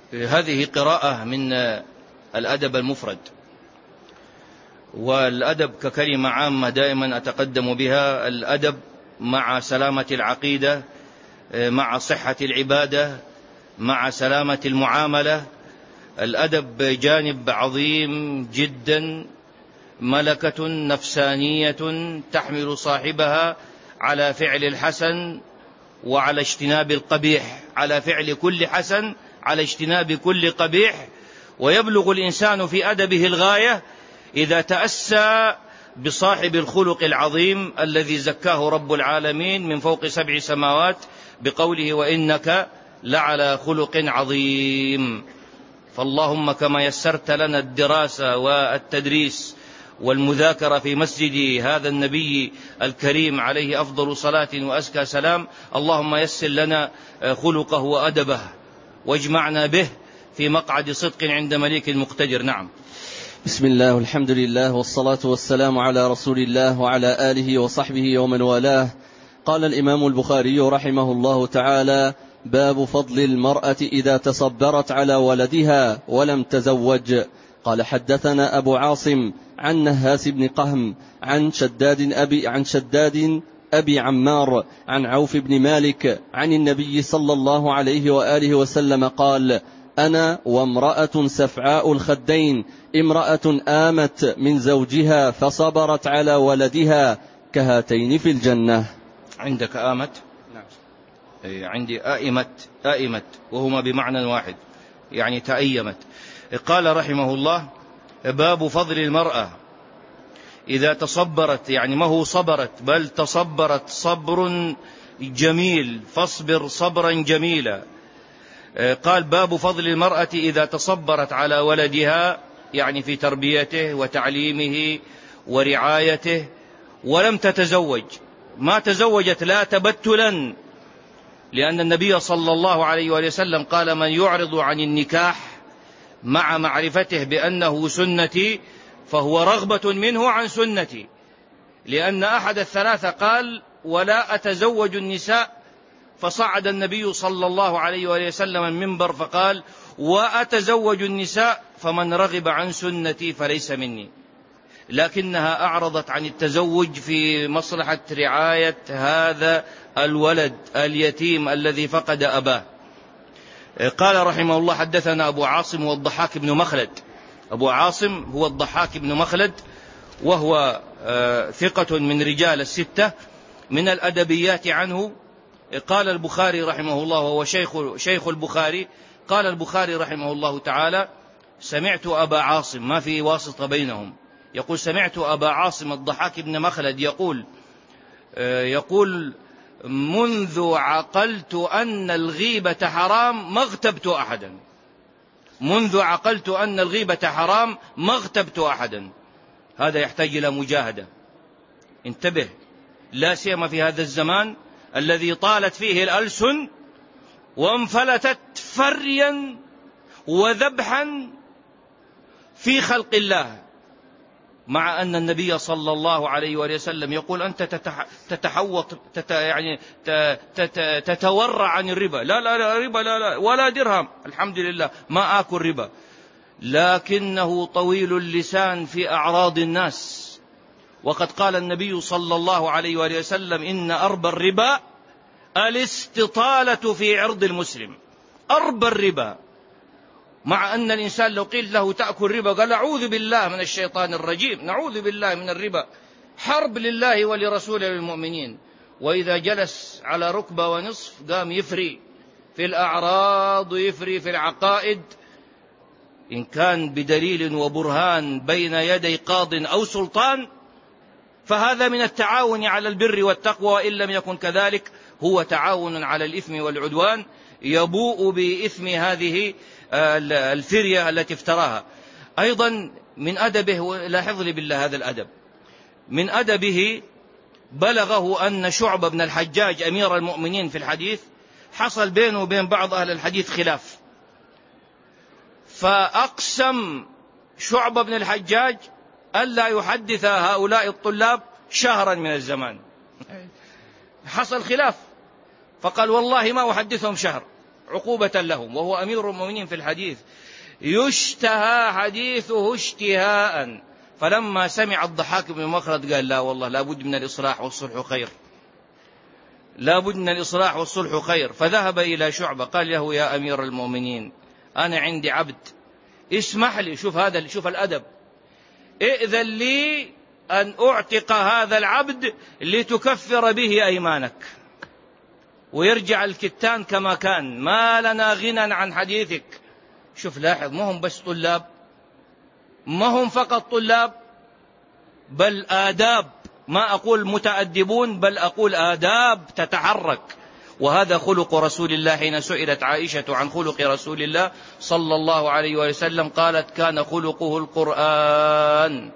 هذه قراءة من الأدب المفرد، والأدب ككلمة عامة دائما أتقدم بها. الأدب مع سلامة العقيدة، مع صحة العبادة، مع سلامة المعاملة. الأدب جانب عظيم جدا، ملكة نفسانية تحمل صاحبها على فعل الحسن وعلى اجتناب القبيح، على فعل كل حسن على اجتناب كل قبيح. ويبلغ الإنسان في أدبه الغاية إذا تأسى بصاحب الخلق العظيم الذي زكاه رب العالمين من فوق 7 سماوات بقوله: وإنك لعلى خلق عظيم. فاللهم كما يسرت لنا الدراسة والتدريس والمذاكرة في مسجد هذا النبي الكريم عليه أفضل صلاة وأزكى سلام، اللهم يسر لنا خلقه وأدبه واجمعنا به في مقعد صدق عند مليك مقتدر. نعم. بسم الله والحمد لله والصلاة والسلام على رسول الله وعلى آله وصحبه ومن والاه. قال الإمام البخاري رحمه الله تعالى: باب فضل المرأة إذا تصبرت على ولدها ولم تزوج. قال: حدثنا أبو عاصم عن نهاس بن قهم عن شداد أبي عمار عن عوف بن مالك عن النبي صلى الله عليه وآله وسلم قال: أنا وامرأة سفعاء الخدين، امرأة آمت من زوجها فصبرت على ولدها كهاتين في الجنة. عندك آمت؟ نعم. عندي آئمت وهما بمعنى واحد، يعني تأيمت. قال رحمه الله: باب فضل المرأة إذا تصبرت، يعني ما هو صبرت بل تصبرت صبر جميل، فاصبر صبرا جميلا. قال: باب فضل المرأة إذا تصبرت على ولدها، يعني في تربيته وتعليمه ورعايته، ولم تتزوج، ما تزوجت لا تبتلا، لأن النبي صلى الله عليه وسلم قال: من يعرض عن النكاح مع معرفته بأنه سنتي فهو رغبة منه عن سنتي. لأن أحد الثلاثة قال: ولا أتزوج النساء، فصعد النبي صلى الله عليه وسلم المنبر فقال: وأتزوج النساء فمن رغب عن سنتي فليس مني. لكنها أعرضت عن التزوج في مصلحة رعاية هذا الولد اليتيم الذي فقد أباه. قال رحمه الله: حدثنا أبو عاصم والضحاك بن مخلد. أبو عاصم هو الضحاك بن مخلد، وهو ثقة من رجال الستة من الأدبيات عنه. قال البخاري رحمه الله، وهو شيخ البخاري، قال البخاري رحمه الله تعالى: سمعت أبا عاصم، ما في واسطة بينهم، يقول: سمعت أبا عاصم الضحاك بن مخلد يقول: منذ عقلت أن الغيبة حرام ما اغتبت أحدا. منذ عقلت أن الغيبة حرام ما اغتبت أحدا. هذا يحتاج إلى مجاهدة، انتبه، لا سيما في هذا الزمان الذي طالت فيه الألسن وانفلتت فريا وذبحا في خلق الله، مع أن النبي صلى الله عليه وسلم يقول: أنت تتحوط يعني تتورع عن الربا. لا ربا لا ولا درهم، الحمد لله ما آكل ربا. لكنه طويل اللسان في أعراض الناس. وقد قال النبي صلى الله عليه وسلم: إن أربى الربا الاستطالة في عرض المسلم. أربى الربا، مع أن الإنسان لو قيل له تأكل ربا قال: أعوذ بالله من الشيطان الرجيم، نعوذ بالله من الربا، حرب لله ولرسوله للمؤمنين. وإذا جلس على ركبة ونصف قام يفري في الأعراض ويفري في العقائد، إن كان بدليل وبرهان بين يدي قاض أو سلطان فهذا من التعاون على البر والتقوى، وإن لم يكن كذلك هو تعاون على الإثم والعدوان، يبوء بإثم هذه الفرية التي افتراها. أيضا من أدبه، لاحظ لي بالله هذا الأدب، من أدبه بلغه أن شعبة بن الحجاج أمير المؤمنين في الحديث حصل بينه وبين بعض أهل الحديث خلاف، فأقسم شعبة بن الحجاج ألا يحدث هؤلاء الطلاب شهرا من الزمان. حصل خلاف فقال: والله ما أحدثهم شهر. عقوبة لهم، وهو أمير المؤمنين في الحديث، يشتهى حديثه اشتهاء. فلما سمع الضحاك بن مخلد قال لا والله لا بد من الإصلاح والصلح خير، لا بد من الإصلاح والصلح خير. فذهب إلى شعبة قال له يا أمير المؤمنين أنا عندي عبد، اسمح لي، شوف الأدب، ائذن لي أن أعتق هذا العبد لتكفر به أيمانك ويرجع الكتان كما كان، ما لنا غنى عن حديثك. شوف لاحظ، ما هم بس طلاب، ما هم فقط طلاب، بل آداب، ما أقول متأدبون بل أقول آداب تتحرك. وهذا خلق رسول الله. حين سئلت عائشة عن خلق رسول الله صلى الله عليه وسلم قالت كان خلقه القرآن.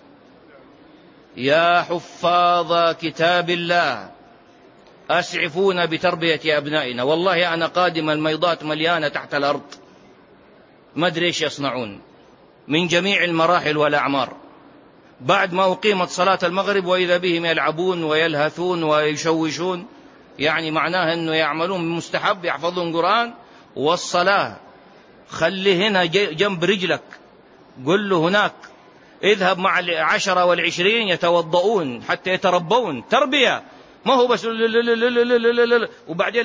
يا حفاظ كتاب الله أسعفونا بتربية أبنائنا. والله أنا قادم الميضات مليانة تحت الأرض، ما أدري إيش يصنعون من جميع المراحل والأعمار. بعد ما أقيمت صلاة المغرب وإذا بهم يلعبون ويلهثون ويشوشون، يعني معناه أنه يعملون مستحب، يحفظون قرآن. والصلاة خلي هنا جنب رجلك، قل له هناك، اذهب مع 10 و20 يتوضؤون حتى يتربون. تربية، ما هو بس وبعدين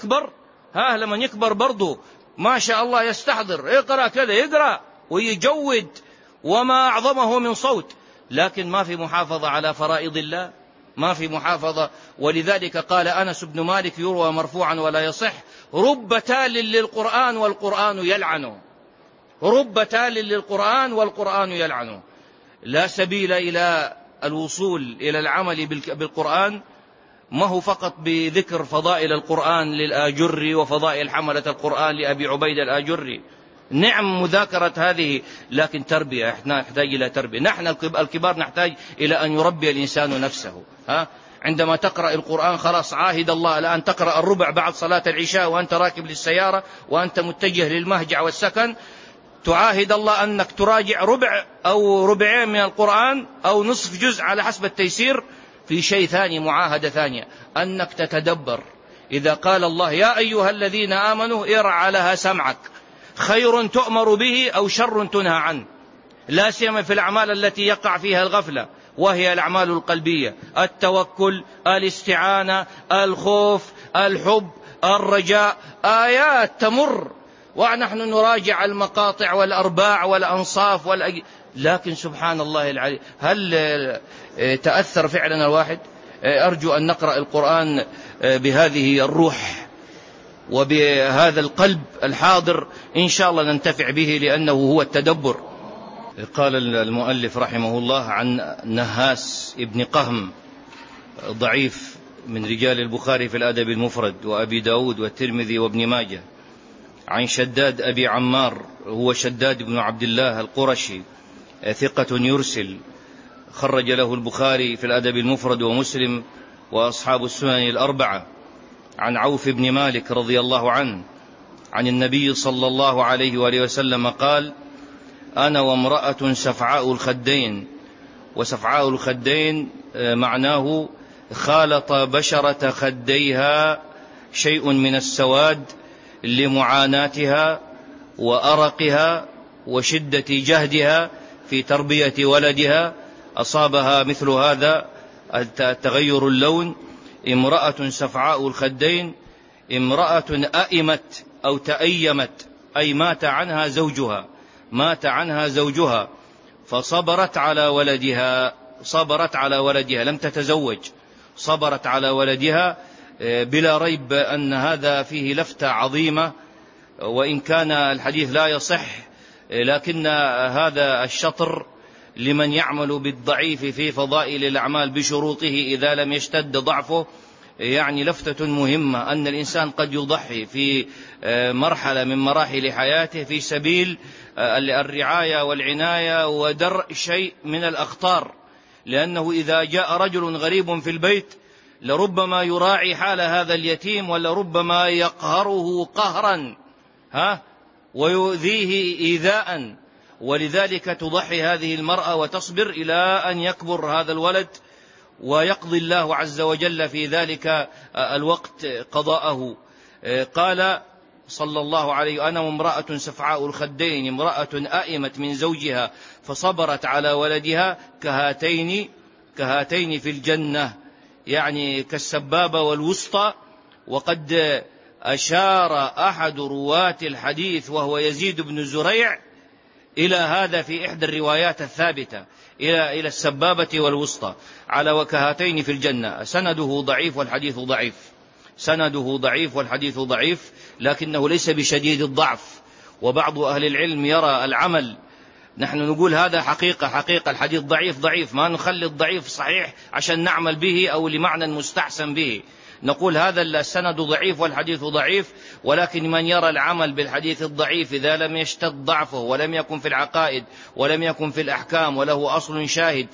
لما يكبر برضو ما شاء الله يستحضر، اقرأ كذا يقرأ ويجود، وما أعظمه من صوت، لكن ما في محافظة على فرائض الله، ما في محافظة. ولذلك قال أنس بن مالك يروى مرفوعا ولا يصح: رب تال للقرآن والقرآن يلعنه، رب تال للقرآن والقرآن يلعنه. لا سبيل إلى الوصول إلى العمل بالقرآن ما هو فقط بذكر فضائل القرآن للآجري وفضائل حملة القرآن لأبي عبيد الآجري، نعم مذاكرة هذه، لكن تربية، نحتاج إلى تربية. نحن الكبار نحتاج إلى أن يربي الإنسان نفسه. عندما تقرأ القرآن خلاص عاهد الله الآن تقرأ الربع بعد صلاة العشاء وأنت راكب للسيارة وأنت متجه للمهجع والسكن، تعاهد الله أنك تراجع ربع أو ربعين من القرآن أو نصف جزء على حسب التيسير. في شيء ثاني، معاهدة ثانية، أنك تتدبر. إذا قال الله يا أيها الذين آمنوا ارع لها سمعك، خير تؤمر به أو شر تنهى عنه، لا سيما في الأعمال التي يقع فيها الغفلة، وهي الأعمال القلبية، التوكل، الاستعانة، الخوف، الحب، الرجاء، آيات تمر ونحن نراجع المقاطع والأرباع والأنصاف لكن سبحان الله العلي، هل تأثر فعلا الواحد؟ أرجو أن نقرأ القرآن بهذه الروح وبهذا القلب الحاضر، إن شاء الله ننتفع به، لأنه هو التدبر. قال المؤلف رحمه الله عن نهاس ابن قهم، ضعيف، من رجال البخاري في الأدب المفرد وأبي داود والترمذي وابن ماجه، عن شداد أبي عمار، هو شداد بن عبد الله القرشي، ثقة يرسل، خرج له البخاري في الأدب المفرد ومسلم وأصحاب السنن الأربعة. عن عوف بن مالك رضي الله عنه عن النبي صلى الله عليه وآله وسلم قال: أنا وامرأة سفعاء الخدين. وسفعاء الخدين معناه خالط بشرة خديها شيء من السواد لمعاناتها وأرقها وشدة جهدها في تربية ولدها، أصابها مثل هذا تغير اللون. امرأة سفعاء الخدين، امرأة أئمت أو تأيمت، أي مات عنها زوجها فصبرت على ولدها، لم تتزوج، صبرت على ولدها. بلا ريب أن هذا فيه لفتة عظيمة، وإن كان الحديث لا يصح، لكن هذا الشطر لمن يعمل بالضعيف في فضائل الأعمال بشروطه إذا لم يشتد ضعفه، يعني لفتة مهمة، أن الإنسان قد يضحي في مرحلة من مراحل حياته في سبيل الرعاية والعناية ودرء شيء من الأخطار، لأنه إذا جاء رجل غريب في البيت لربما يراعي حال هذا اليتيم، ولربما يقهره قهرا ويؤذيه إيذاء، ولذلك تضحي هذه المرأة وتصبر إلى أن يكبر هذا الولد، ويقضي الله عز وجل في ذلك الوقت قضاءه. قال: صلى الله عليه: أنا امرأة سفعاء الخدين، امرأة آئمت من زوجها فصبرت على ولدها، كهاتين في الجنة، يعني كالسبابة والوسطى. وقد أشار أحد رواة الحديث وهو يزيد بن زريع إلى هذا في إحدى الروايات الثابتة، إلى السبابة والوسطى، على وكهاتين في الجنة. سنده ضعيف والحديث ضعيف، سنده ضعيف والحديث ضعيف، لكنه ليس بشديد الضعف. وبعض أهل العلم يرى العمل، نحن نقول هذا حقيقة الحديث ضعيف، ما نخلي الضعيف صحيح عشان نعمل به أو لمعنى مستحسن به، نقول هذا السند ضعيف والحديث ضعيف. ولكن من يرى العمل بالحديث الضعيف إذا لم يشتد ضعفه ولم يكن في العقائد ولم يكن في الأحكام وله أصل شاهد،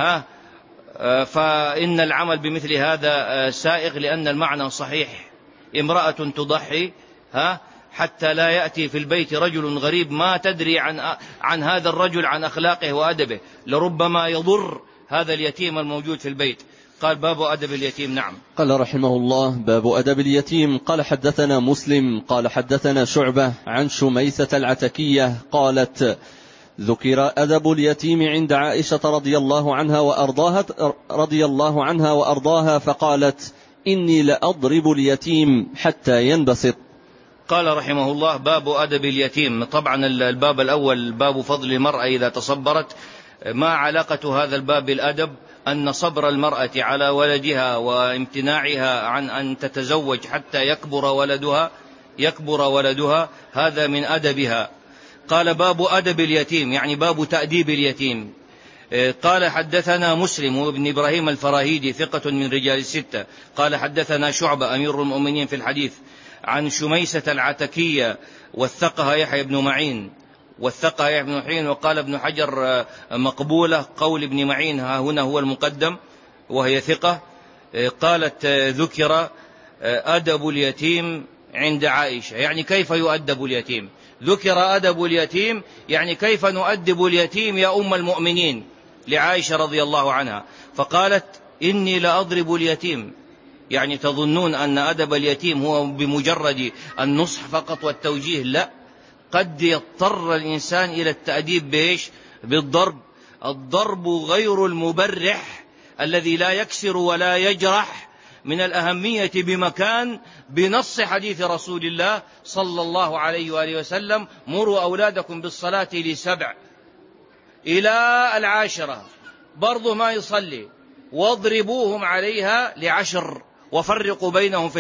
فإن العمل بمثل هذا سائغ، لأن المعنى صحيح. امرأة تضحي حتى لا يأتي في البيت رجل غريب ما تدري عن هذا الرجل، عن أخلاقه وأدبه، لربما يضر هذا اليتيم الموجود في البيت. قال: باب أدب اليتيم. نعم. قال رحمه الله: باب أدب اليتيم. قال: حدثنا مسلم قال حدثنا شعبة عن شميسة العتكية قالت: ذكر أدب اليتيم عند عائشة رضي الله عنها وأرضاها فقالت: إني لأضرب اليتيم حتى ينبسط. قال رحمه الله: باب أدب اليتيم. طبعا الباب الأول باب فضل المرأة إذا تصبرت. ما علاقة هذا الباب بالأدب؟ أن صبر المرأة على ولدها وامتناعها عن أن تتزوج حتى يكبر ولدها هذا من أدبها. قال: باب أدب اليتيم، يعني باب تأديب اليتيم. قال: حدثنا مسلم وابن إبراهيم الفراهيدي ثقة من رجال الستة. قال: حدثنا شعبة أمير المؤمنين في الحديث عن شميسة العتكية وثقها يحيى بن معين، وقال ابن حجر مقبولة، قول ابن معين هنا هو المقدم وهي ثقة. قالت: ذكر أدب اليتيم عند عائشة، يعني كيف يؤدب اليتيم. ذكر أدب اليتيم يعني كيف نؤدب اليتيم يا أم المؤمنين، لعائشة رضي الله عنها. فقالت: إني لأضرب اليتيم، يعني تظنون أن أدب اليتيم هو بمجرد النصح فقط والتوجيه؟ لا، قد يضطر الإنسان إلى التأديب بالضرب. الضرب غير المبرح الذي لا يكسر ولا يجرح من الأهمية بمكان، بنص حديث رسول الله صلى الله عليه وآله وسلم: مروا أولادكم بالصلاة ل7 إلى 10، برضو ما يصلي، واضربوهم عليها ل10، وفرقوا بينهم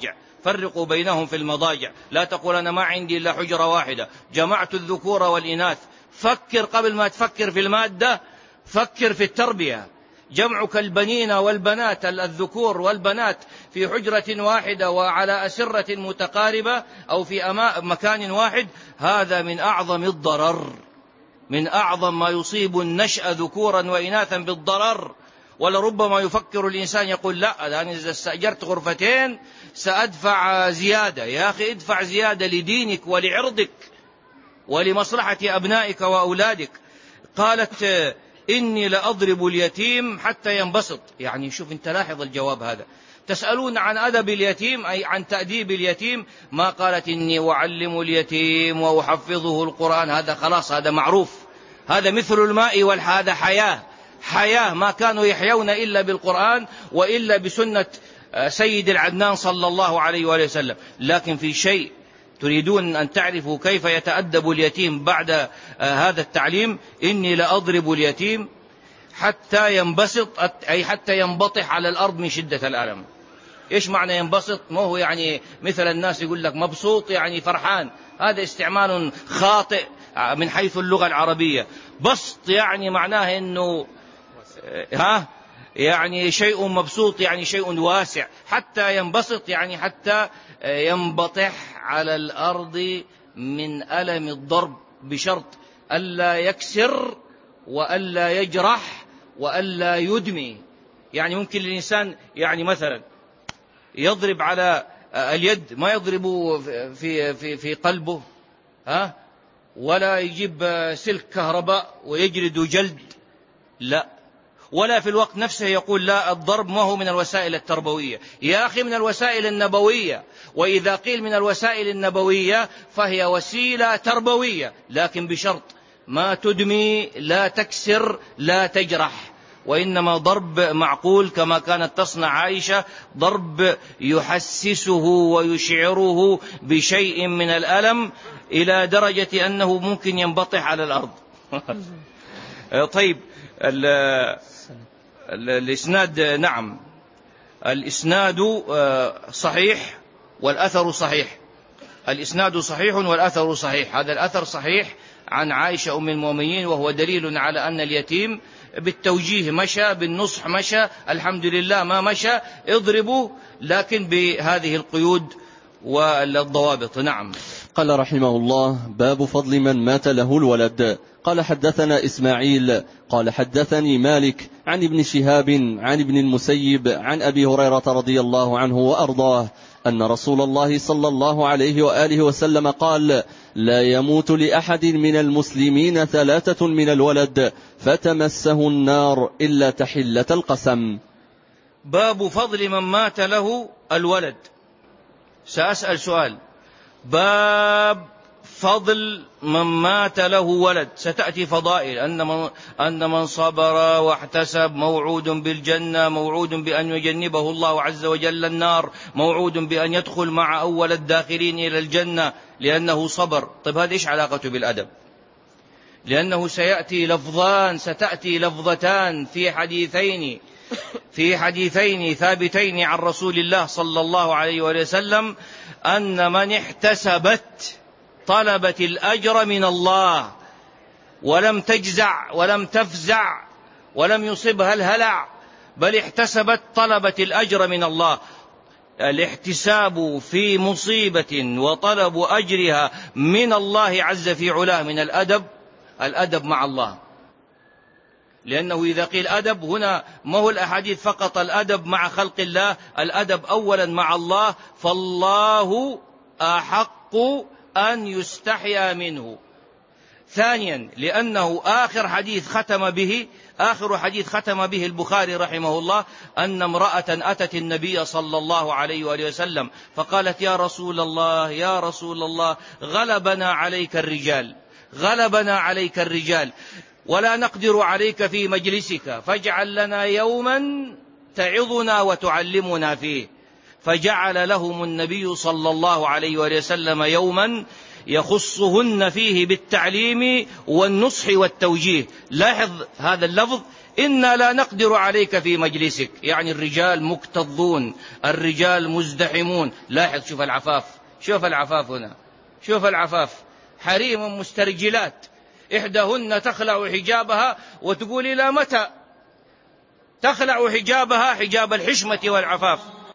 في المضاجع. لا تقول أنا ما عندي إلا حجرة واحدة، جمعت الذكور والإناث. فكر قبل ما تفكر في المادة، فكر في التربية. جمعك البنين والبنات، الذكور والبنات في حجرة واحدة وعلى أسرة متقاربة أو في مكان واحد، هذا من أعظم الضرر، من أعظم ما يصيب النشأ ذكورا وإناثا بالضرر. ولربما يفكر الإنسان يقول: لا، أنا إذا استأجرت غرفتين سأدفع زيادة. يا أخي ادفع زيادة لدينك ولعرضك ولمصلحة أبنائك وأولادك. قالت: إني لأضرب اليتيم حتى ينبسط. يعني شوف انت، لاحظ الجواب هذا. تسألون عن أدب اليتيم أي عن تأديب اليتيم، ما قالت إني أعلم اليتيم وأحفظه القرآن. هذا خلاص، هذا معروف، هذا مثل الماء هذا حياة ما كانوا يحيون إلا بالقرآن وإلا بسنة سيد العدنان صلى الله عليه وآله وسلم. لكن في شيء تريدون أن تعرفوا كيف يتأدب اليتيم بعد هذا التعليم: إني لأضرب اليتيم حتى ينبسط، أي حتى ينبطح على الأرض من شدة الألم. إيش معنى ينبسط؟ ما هو يعني مثل الناس يقول لك مبسوط يعني فرحان، هذا استعمال خاطئ من حيث اللغة العربية. بسط يعني معناه إنه يعني شيء مبسوط، يعني شيء واسع. حتى ينبسط يعني حتى ينبطح على الأرض من ألم الضرب، بشرط ألا يكسر وألا يجرح وألا يدمي. يعني ممكن الإنسان يعني مثلا يضرب على اليد، ما يضرب في قلبه، ولا يجيب سلك كهرباء ويجلد جلد، لا، ولا في الوقت نفسه يقول لا الضرب ما هو من الوسائل التربوية. يا أخي من الوسائل النبوية، وإذا قيل من الوسائل النبوية فهي وسيلة تربوية، لكن بشرط ما تدمي، لا تكسر، لا تجرح، وإنما ضرب معقول كما كانت تصنع عائشة، ضرب يحسسه ويشعره بشيء من الألم إلى درجة أنه ممكن ينبطح على الأرض. طيب الإسناد، نعم الإسناد صحيح والأثر صحيح. الإسناد صحيح والأثر صحيح. هذا الأثر صحيح عن عائشة أم المؤمنين، وهو دليل على أن اليتيم بالتوجيه مشى، بالنصح مشى، الحمد لله ما مشى اضربوا، لكن بهذه القيود والضوابط. نعم. قال رحمه الله: باب فضل من مات له الولد. قال حدثنا إسماعيل قال حدثني مالك عن ابن شهاب عن ابن المسيب عن أبي هريرة رضي الله عنه وأرضاه أن رسول الله صلى الله عليه وآله وسلم قال: لا يموت لأحد من المسلمين 3 من الولد فتمسه النار إلا تحلة القسم. باب فضل من مات له الولد. سأسأل سؤال: باب فضل من مات له ولد. ستأتي فضائل أن من صبر واحتسب موعود بالجنة، موعود بأن يجنبه الله عز وجل النار، موعود بأن يدخل مع أول الداخلين إلى الجنة لأنه صبر. طيب هذا إيش علاقته بالأدب؟ لأنه ستأتي لفظتان في حديثين ثابتين عن رسول الله صلى الله عليه وسلم أن من احتسبت طلبت الأجر من الله ولم تجزع ولم تفزع ولم يصبها الهلع، بل احتسبت طلبت الأجر من الله. الاحتساب في مصيبة وطلب أجرها من الله عز في علاه من الأدب مع الله. لأنه إذا قيل أدب هنا ما هو الأحاديث فقط الأدب مع خلق الله، الأدب أولا مع الله، فالله أحق أن يستحيا منه. ثانيا لأنه آخر حديث ختم به البخاري رحمه الله أن امرأة أتت النبي صلى الله عليه وآله وسلم فقالت: يا رسول الله غلبنا عليك الرجال ولا نقدر عليك في مجلسك، فاجعل لنا يوما تعظنا وتعلمنا فيه. فجعل لهم النبي صلى الله عليه وسلم يوما يخصهن فيه بالتعليم والنصح والتوجيه. لاحظ هذا اللفظ: إنا لا نقدر عليك في مجلسك، يعني الرجال مكتظون، الرجال مزدحمون. لاحظ، شوف العفاف هنا، شوف العفاف، حريم مسترجلات، إحداهن تخلع حجابها وتقول إلى متى تخلع حجابها، حجاب الحشمة والعفاف،